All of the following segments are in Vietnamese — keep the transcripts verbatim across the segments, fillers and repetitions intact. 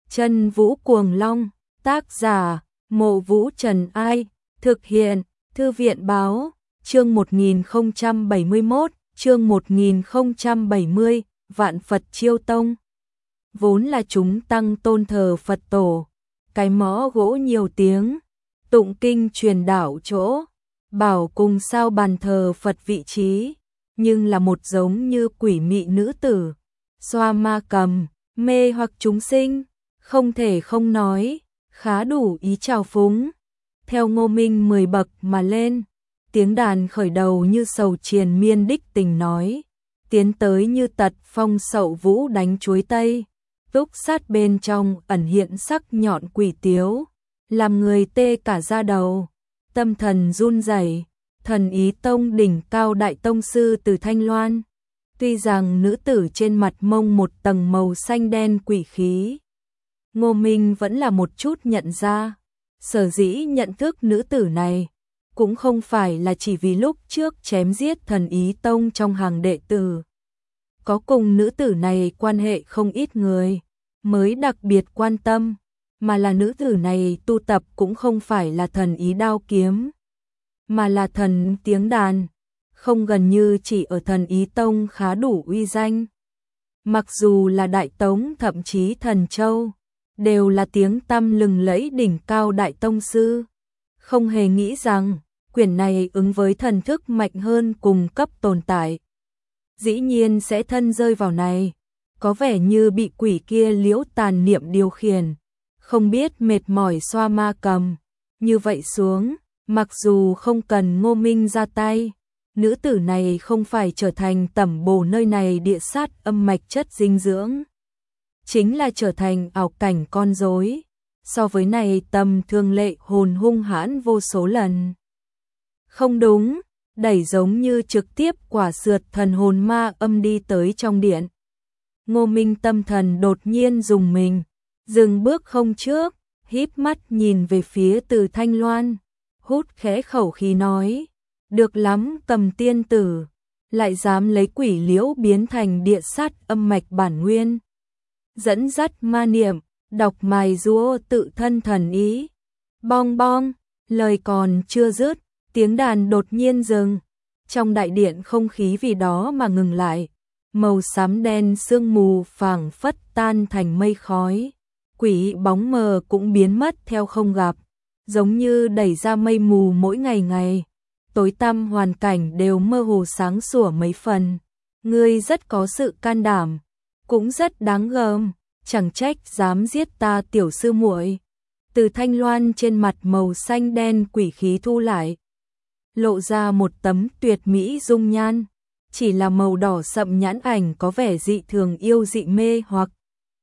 Chân Vũ Cuồng Long, tác giả, Mộ Vũ Trần Ai, thực hiện, Thư viện Báo, chương một nghìn không trăm bảy mươi mốt, chương một nghìn không trăm bảy mươi, Vạn Phật Chiêu Tông. Vốn là chúng tăng tôn thờ Phật tổ, cái mõ gỗ nhiều tiếng, tụng kinh truyền đạo chỗ, bảo cùng sao bàn thờ Phật vị trí, nhưng là một giống như quỷ mị nữ tử, xoa ma cầm, mê hoặc chúng sinh, không thể không nói, khá đủ ý trào phúng. Theo Ngô Minh mười bậc mà lên, tiếng đàn khởi đầu như sầu triền miên đích tình nói, tiến tới như tật phong sậu vũ đánh chuối tây, túc sát bên trong ẩn hiện sắc nhọn quỷ tiếu, làm người tê cả da đầu, tâm thần run rẩy. Thần Ý Tông đỉnh cao đại tông sư từ Thanh Loan, tuy rằng nữ tử trên mặt mông một tầng màu xanh đen quỷ khí, Ngô Minh vẫn là một chút nhận ra. Sở dĩ nhận thức nữ tử này, cũng không phải là chỉ vì lúc trước chém giết Thần Ý Tông trong hàng đệ tử, có cùng nữ tử này quan hệ không ít người, mới đặc biệt quan tâm, mà là nữ tử này tu tập cũng không phải là thần ý đao kiếm, mà là thần tiếng đàn, không gần như chỉ ở Thần Ý Tông khá đủ uy danh. Mặc dù là Đại Tống thậm chí Thần Châu, đều là tiếng tăm lừng lẫy đỉnh cao đại tông sư, không hề nghĩ rằng quyển này ứng với thần thức mạnh hơn cùng cấp tồn tại, dĩ nhiên sẽ thân rơi vào này, có vẻ như bị quỷ kia liễu tàn niệm điều khiển, không biết mệt mỏi xoa ma cầm. Như vậy xuống, mặc dù không cần Ngô Minh ra tay, nữ tử này không phải trở thành tẩm bổ nơi này địa sát âm mạch chất dinh dưỡng, chính là trở thành ảo cảnh con rối, so với này tầm thường lệ hồn hung hãn vô số lần. Không đúng, đẩy giống như trực tiếp quả sượt thần hồn ma âm đi tới trong điện. Ngô Minh tâm thần đột nhiên dùng mình, dừng bước không trước, híp mắt nhìn về phía Từ Thanh Loan, hút khẽ khẩu khí nói, được lắm Cầm tiên tử, lại dám lấy quỷ liễu biến thành địa sát âm mạch bản nguyên, dẫn dắt ma niệm, đọc mài rúa tự thân thần ý. Bong bong, lời còn chưa dứt, tiếng đàn đột nhiên dừng, trong đại điện không khí vì đó mà ngừng lại, màu xám đen sương mù phảng phất tan thành mây khói, quỷ bóng mờ cũng biến mất theo không gặp, giống như đẩy ra mây mù mỗi ngày ngày, tối tăm hoàn cảnh đều mơ hồ sáng sủa mấy phần. Ngươi rất có sự can đảm, cũng rất đáng gờm, chẳng trách dám giết ta tiểu sư muội. Từ Thanh Loan trên mặt màu xanh đen quỷ khí thu lại, lộ ra một tấm tuyệt mỹ dung nhan, chỉ là màu đỏ sậm nhãn ảnh có vẻ dị thường yêu dị mê hoặc.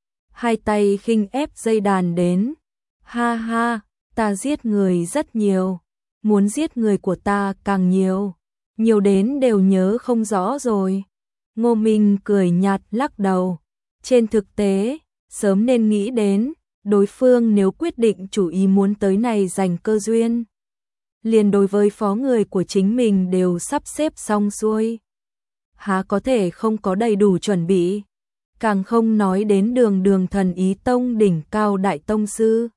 Hai tay khinh ép dây đàn đến, ha ha, ta giết người rất nhiều, muốn giết người của ta càng nhiều, nhiều đến đều nhớ không rõ rồi. Ngô Minh cười nhạt lắc đầu, trên thực tế, sớm nên nghĩ đến, đối phương nếu quyết định chủ ý muốn tới này giành cơ duyên, liền đối với phó người của chính mình đều sắp xếp xong xuôi, há có thể không có đầy đủ chuẩn bị, càng không nói đến đường đường Thần Ý Tông đỉnh cao đại tông sư,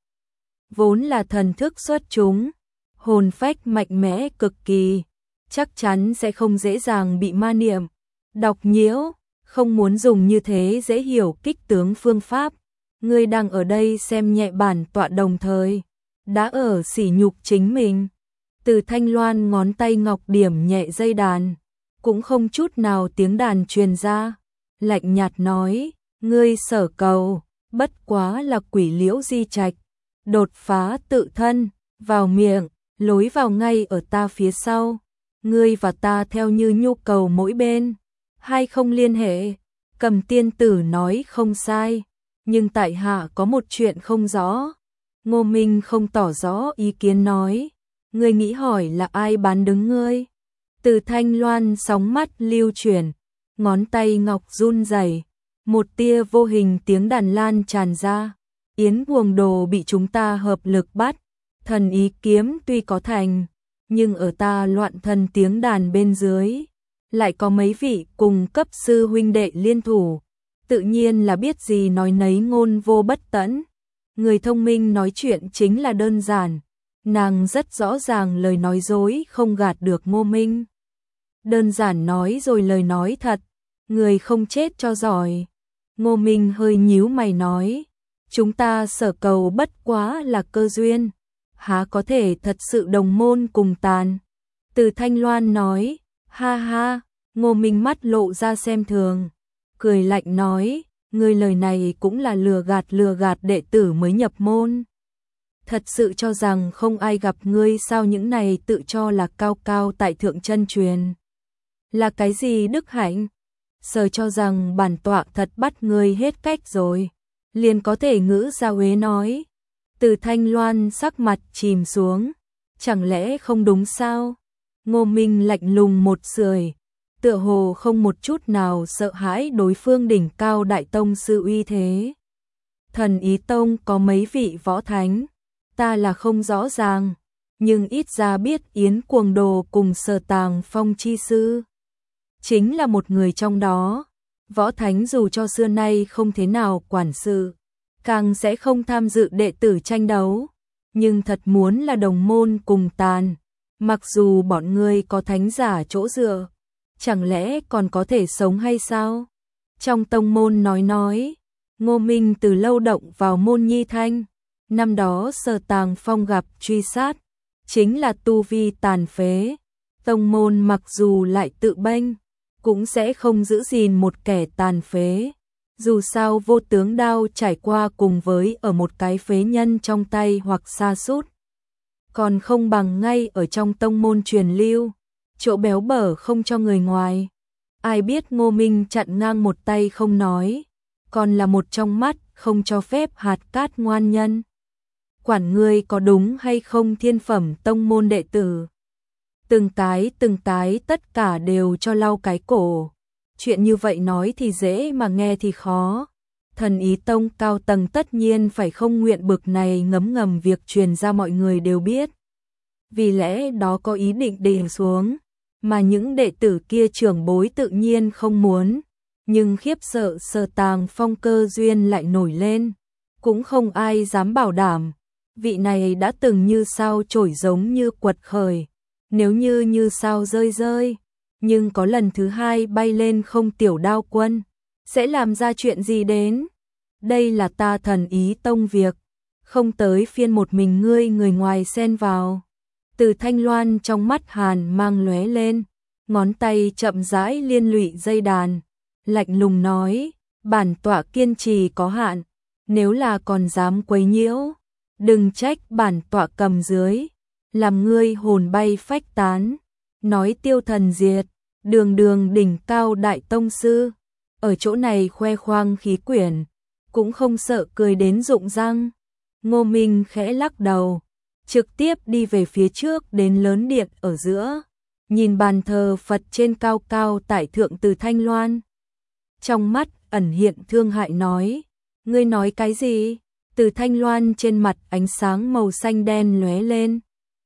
vốn là thần thức xuất chúng, hồn phách mạnh mẽ cực kỳ, chắc chắn sẽ không dễ dàng bị ma niệm đọc nhiễu, không muốn dùng như thế dễ hiểu kích tướng phương pháp. Ngươi đang ở đây xem nhẹ bản tọa đồng thời, đã ở sỉ nhục chính mình. Từ Thanh Loan ngón tay ngọc điểm nhẹ dây đàn, cũng không chút nào tiếng đàn truyền ra, lạnh nhạt nói, ngươi sở cầu, bất quá là quỷ liễu di trạch, đột phá tự thân, vào miệng, lối vào ngay ở ta phía sau, ngươi và ta theo như nhu cầu mỗi bên, hay không liên hệ. Cầm tiên tử nói không sai, nhưng tại hạ có một chuyện không rõ. Ngô Minh không tỏ rõ ý kiến nói, ngươi nghĩ hỏi là ai bán đứng ngươi. Từ Thanh Loan sóng mắt lưu chuyển, ngón tay ngọc run rẩy, một tia vô hình tiếng đàn lan tràn ra, yến buồng đồ bị chúng ta hợp lực bắt, thần ý kiếm tuy có thành, nhưng ở ta loạn thần tiếng đàn bên dưới, lại có mấy vị cùng cấp sư huynh đệ liên thủ, tự nhiên là biết gì nói nấy ngôn vô bất tẫn, Người thông minh nói chuyện chính là đơn giản, nàng rất rõ ràng lời nói dối không gạt được Ngô Minh. Đơn giản nói rồi lời nói thật, người không chết cho giỏi. Ngô Minh hơi nhíu mày nói, chúng ta sở cầu bất quá là cơ duyên, há có thể thật sự đồng môn cùng tàn. Từ Thanh Loan nói, ha ha, Ngô Minh mắt lộ ra xem thường, cười lạnh nói, ngươi lời này cũng là lừa gạt lừa gạt đệ tử mới nhập môn. Thật sự cho rằng không ai gặp ngươi sao? Những này tự cho là cao cao tại thượng chân truyền. Là cái gì đức hạnh? Sở cho rằng bản tọa thật bắt ngươi hết cách rồi. Liền có thể ngữ ra uế nói. Từ Thanh Loan sắc mặt chìm xuống. Chẳng lẽ không đúng sao? Ngô Minh lạnh lùng một sưởi, tựa hồ không một chút nào sợ hãi đối phương đỉnh cao đại tông sư uy thế. Thần Ý Tông có mấy vị võ thánh, ta là không rõ ràng, nhưng ít ra biết Yến Cuồng Đồ cùng Sở Tàng Phong chi sư chính là một người trong đó. Võ thánh dù cho xưa nay không thế nào quản sự, càng sẽ không tham dự đệ tử tranh đấu, nhưng thật muốn là đồng môn cùng tàn, mặc dù bọn ngươi có thánh giả chỗ dựa, chẳng lẽ còn có thể sống hay sao? Trong tông môn nói nói, Ngô Minh từ lâu động vào môn nhi thanh, năm đó Sở Tàng Phong gặp truy sát, chính là tu vi tàn phế, tông môn mặc dù lại tự bênh, cũng sẽ không giữ gìn một kẻ tàn phế. Dù sao vô tướng đao trải qua cùng với ở một cái phế nhân trong tay hoặc sa sút, còn không bằng ngay ở trong tông môn truyền lưu, chỗ béo bở không cho người ngoài. Ai biết Ngô Minh chặn ngang một tay không nói, còn là một trong mắt không cho phép hạt cát ngoan nhân. Quản ngươi có đúng hay không thiên phẩm tông môn đệ tử. Từng cái từng cái tất cả đều cho lau cái cổ. Chuyện như vậy nói thì dễ mà nghe thì khó. Thần Ý Tông cao tầng tất nhiên phải không nguyện bực này ngấm ngầm việc truyền ra mọi người đều biết. Vì lẽ đó có ý định để xuống, mà những đệ tử kia trưởng bối tự nhiên không muốn. Nhưng khiếp sợ Sở Tàng Phong cơ duyên lại nổi lên, cũng không ai dám bảo đảm. Vị này đã từng như sao trổi giống như quật khởi, nếu như như sao rơi rơi, nhưng có lần thứ hai bay lên không tiểu đao quân, sẽ làm ra chuyện gì đến? Đây là ta Thần Ý Tông việc, không tới phiên một mình ngươi người ngoài xen vào. Từ Thanh Loan trong mắt hàn mang lóe lên, ngón tay chậm rãi liên lụy dây đàn, lạnh lùng nói, bản tọa kiên trì có hạn, nếu là còn dám quấy nhiễu, đừng trách bản tọa cầm dưới, làm ngươi hồn bay phách tán. Nói tiêu thần diệt, đường đường đỉnh cao đại tông sư, ở chỗ này khoe khoang khí quyển, cũng không sợ cười đến rụng răng. Ngô Minh khẽ lắc đầu, trực tiếp đi về phía trước đến lớn điện ở giữa, nhìn bàn thờ Phật trên cao cao tại thượng Từ Thanh Loan. Trong mắt ẩn hiện thương hại nói, ngươi nói cái gì? Từ Thanh Loan trên mặt ánh sáng màu xanh đen lóe lên,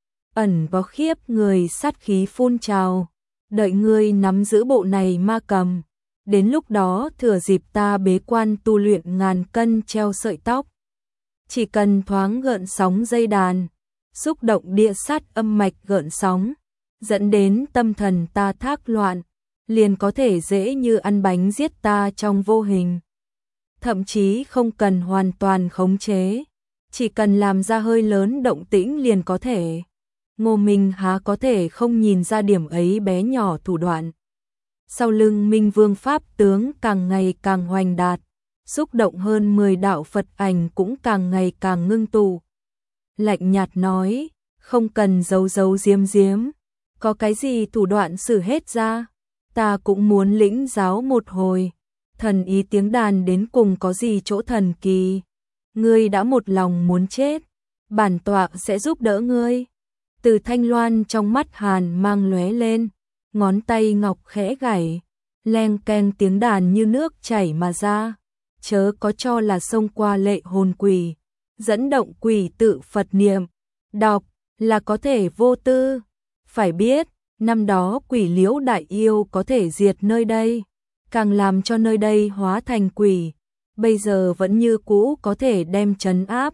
ẩn có khiếp người sát khí phun trào, đợi ngươi nắm giữ bộ này ma cầm, đến lúc đó thừa dịp ta bế quan tu luyện ngàn cân treo sợi tóc, chỉ cần thoáng gợn sóng dây đàn, xúc động địa sát âm mạch gợn sóng, dẫn đến tâm thần ta thác loạn, liền có thể dễ như ăn bánh giết ta trong vô hình. Thậm chí không cần hoàn toàn khống chế, chỉ cần làm ra hơi lớn động tĩnh liền có thể. Ngô Minh há có thể không nhìn ra điểm ấy bé nhỏ thủ đoạn. Sau lưng Minh Vương Pháp tướng càng ngày càng hoành đạt, xúc động hơn mười đạo Phật ảnh cũng càng ngày càng ngưng tụ. Lạnh nhạt nói, không cần giấu giấu giếm giếm, có cái gì thủ đoạn xử hết ra, ta cũng muốn lĩnh giáo một hồi. Thần ý tiếng đàn đến cùng có gì chỗ thần kỳ? Ngươi đã một lòng muốn chết, bản tọa sẽ giúp đỡ ngươi. Từ Thanh Loan trong mắt hàn mang lóe lên, ngón tay ngọc khẽ gảy, leng keng tiếng đàn như nước chảy mà ra. Chớ có cho là xông qua lệ hồn quỷ, dẫn động quỷ tự Phật niệm, đọc là có thể vô tư. Phải biết, năm đó quỷ liễu đại yêu có thể diệt nơi đây, càng làm cho nơi đây hóa thành quỷ, bây giờ vẫn như cũ có thể đem trấn áp,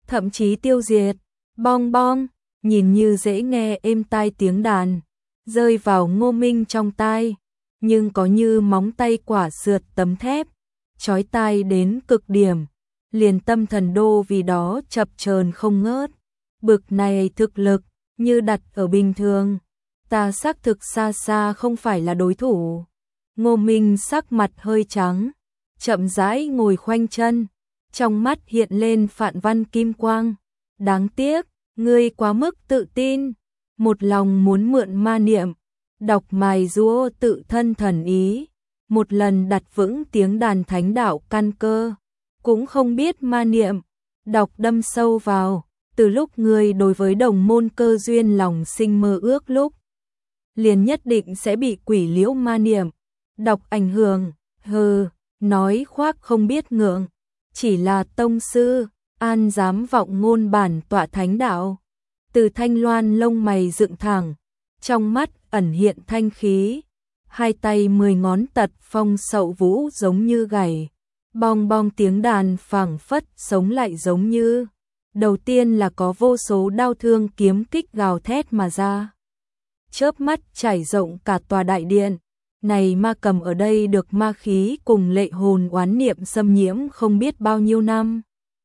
thậm chí tiêu diệt. Bong bong, nhìn như dễ nghe êm tai tiếng đàn, rơi vào Ngô Minh trong tai, nhưng có như móng tay quả sượt tấm thép, chói tai đến cực điểm, liền tâm thần đô vì đó chập chờn không ngớt. Bực này thực lực, như đặt ở bình thường, ta xác thực xa xa không phải là đối thủ. Ngô Minh sắc mặt hơi trắng, chậm rãi ngồi khoanh chân, trong mắt hiện lên phạn văn kim quang. Đáng tiếc, ngươi quá mức tự tin, một lòng muốn mượn ma niệm, đọc mài giũa tự thân thần ý, một lần đặt vững tiếng đàn thánh đạo căn cơ, cũng không biết ma niệm, đọc đâm sâu vào, từ lúc ngươi đối với đồng môn cơ duyên lòng sinh mơ ước lúc, liền nhất định sẽ bị quỷ liễu ma niệm, đọc ảnh hưởng, hừ, nói khoác không biết ngượng, chỉ là tông sư, an dám vọng ngôn bản tọa thánh đạo. Từ Thanh Loan lông mày dựng thẳng, trong mắt ẩn hiện thanh khí, hai tay mười ngón tật phong sậu vũ giống như gảy, bong bong tiếng đàn phảng phất sống lại giống như. Đầu tiên là có vô số đao thương kiếm kích gào thét mà ra, chớp mắt trải rộng cả tòa đại điện. Này ma cầm ở đây được ma khí cùng lệ hồn oán niệm xâm nhiễm không biết bao nhiêu năm,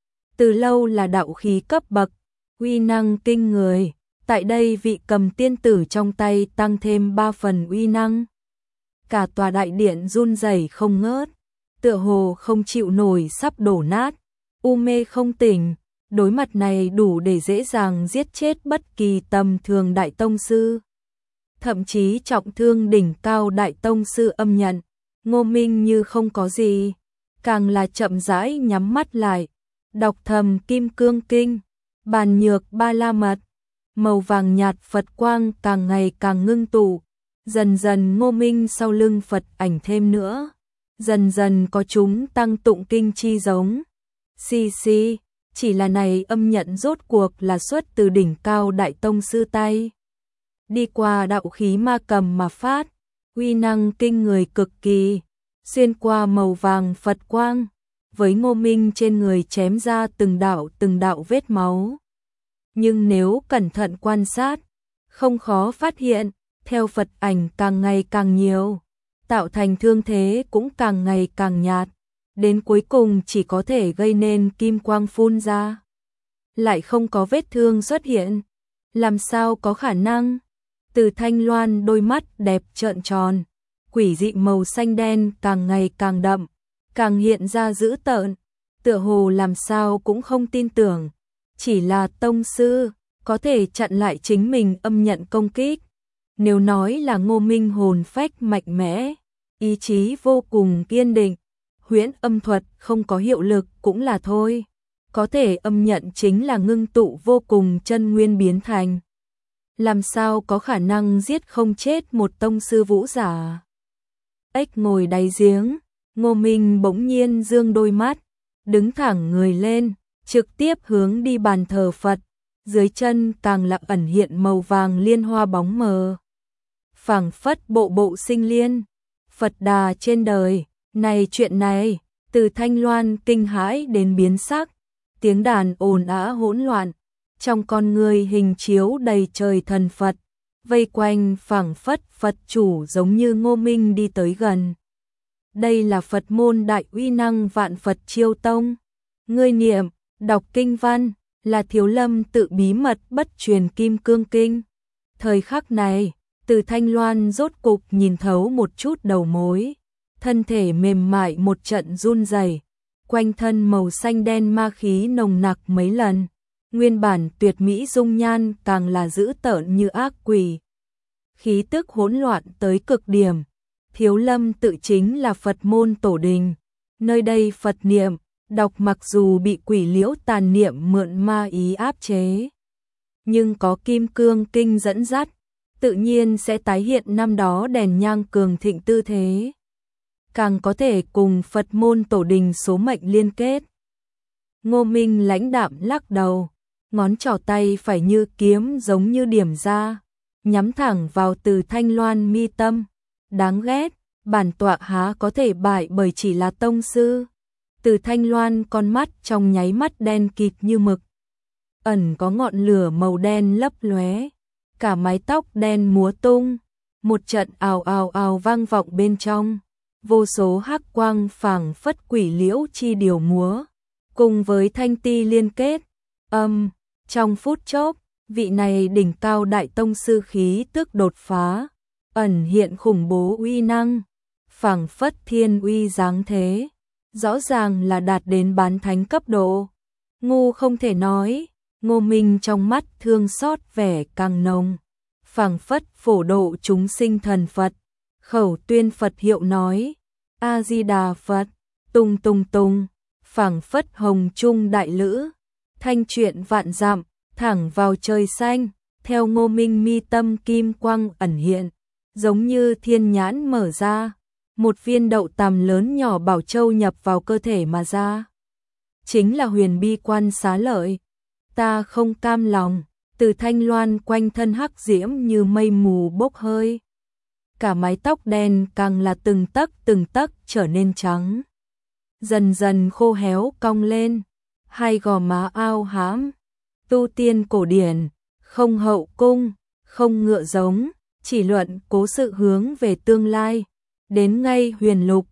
từ lâu là đạo khí cấp bậc, uy năng kinh người. Tại đây vị cầm tiên tử trong tay tăng thêm ba phần uy năng, cả tòa đại điện run rẩy không ngớt, tựa hồ không chịu nổi sắp đổ nát, u mê không tỉnh. Đối mặt này đủ để dễ dàng giết chết bất kỳ tầm thường đại tông sư, thậm chí trọng thương đỉnh cao đại tông sư âm nhận. Ngô Minh như không có gì, càng là chậm rãi nhắm mắt lại, đọc thầm Kim Cương Kinh, Bàn Nhược Ba La Mật. Màu vàng nhạt Phật quang càng ngày càng ngưng tụ, dần dần Ngô Minh sau lưng Phật ảnh thêm nữa, dần dần có chúng tăng tụng kinh chi giống. Xì xì, chỉ là này âm nhận rốt cuộc là xuất từ đỉnh cao đại tông sư tay, đi qua đạo khí ma cầm mà phát, uy năng kinh người cực kỳ, xuyên qua màu vàng Phật quang, với Ngô Minh trên người chém ra từng đạo từng đạo vết máu. Nhưng nếu cẩn thận quan sát, không khó phát hiện, theo Phật ảnh càng ngày càng nhiều, tạo thành thương thế cũng càng ngày càng nhạt, đến cuối cùng chỉ có thể gây nên kim quang phun ra, lại không có vết thương xuất hiện. Làm sao có khả năng? Từ Thanh Loan đôi mắt đẹp trợn tròn, quỷ dị màu xanh đen càng ngày càng đậm, càng hiện ra dữ tợn, tựa hồ làm sao cũng không tin tưởng, chỉ là tông sư có thể chặn lại chính mình âm nhận công kích. Nếu nói là Ngô Minh hồn phách mạnh mẽ, ý chí vô cùng kiên định, huyễn âm thuật không có hiệu lực cũng là thôi, có thể âm nhận chính là ngưng tụ vô cùng chân nguyên biến thành. Làm sao có khả năng giết không chết một tông sư vũ giả? Ếch ngồi đáy giếng, Ngô Minh bỗng nhiên dương đôi mắt, đứng thẳng người lên, trực tiếp hướng đi bàn thờ Phật, dưới chân càng là ẩn hiện màu vàng liên hoa bóng mờ, phảng phất bộ bộ sinh liên, Phật đà trên đời. Này chuyện này, từ Thanh Loan kinh hãi đến biến sắc, tiếng đàn ồn ào hỗn loạn, trong con người hình chiếu đầy trời thần Phật, vây quanh phảng phất Phật chủ giống như Ngô Minh đi tới gần. Đây là Phật môn đại uy năng Vạn Phật Chiêu Tông. Ngươi niệm, đọc kinh văn, là Thiếu Lâm tự bí mật bất truyền Kim Cương Kinh. Thời khắc này, từ Thanh Loan rốt cục nhìn thấu một chút đầu mối, thân thể mềm mại một trận run rẩy, quanh thân màu xanh đen ma khí nồng nặc mấy lần, nguyên bản tuyệt mỹ dung nhan càng là dữ tợn như ác quỷ. Khí tức hỗn loạn tới cực điểm. Thiếu Lâm tự chính là Phật môn tổ đình, nơi đây Phật niệm, đọc mặc dù bị quỷ liễu tàn niệm mượn ma ý áp chế, nhưng có Kim Cương Kinh dẫn dắt, tự nhiên sẽ tái hiện năm đó đèn nhang cường thịnh tư thế, càng có thể cùng Phật môn tổ đình số mệnh liên kết. Ngô Minh lãnh đạm lắc đầu, ngón trỏ tay phải như kiếm giống như điểm ra, nhắm thẳng vào Từ Thanh Loan mi tâm. Đáng ghét, bản tọa há có thể bại bởi chỉ là tông sư. Từ Thanh Loan con mắt trong nháy mắt đen kịt như mực, ẩn có ngọn lửa màu đen lấp lóe, cả mái tóc đen múa tung, một trận ào ào ào vang vọng bên trong, vô số hắc quang phảng phất quỷ liễu chi điều múa, cùng với thanh ti liên kết, âm, trong phút chốc, vị này đỉnh cao đại tông sư khí tức đột phá, ẩn hiện khủng bố uy năng, phảng phất thiên uy dáng thế, rõ ràng là đạt đến bán thánh cấp độ. Ngu không thể nói, Ngô Minh trong mắt thương xót vẻ càng nồng, phảng phất phổ độ chúng sinh thần Phật, khẩu tuyên Phật hiệu nói, A Di Đà Phật, tung tung tung, phảng phất hồng trung đại lữ, thanh truyện vạn dặm, thẳng vào trời xanh, theo Ngô Minh mi tâm kim quang ẩn hiện, giống như thiên nhãn mở ra, một viên đậu tằm lớn nhỏ bảo châu nhập vào cơ thể mà ra. Chính là huyền bi quan xá lợi. Ta không cam lòng, từ thanh loan quanh thân hắc diễm như mây mù bốc hơi. Cả mái tóc đen càng là từng tấc từng tấc trở nên trắng. Dần dần khô héo cong lên, hai gò má ao hãm. Tu tiên cổ điển, không hậu cung, không ngựa giống, chỉ luận cố sự hướng về tương lai. Đến ngay huyền lục,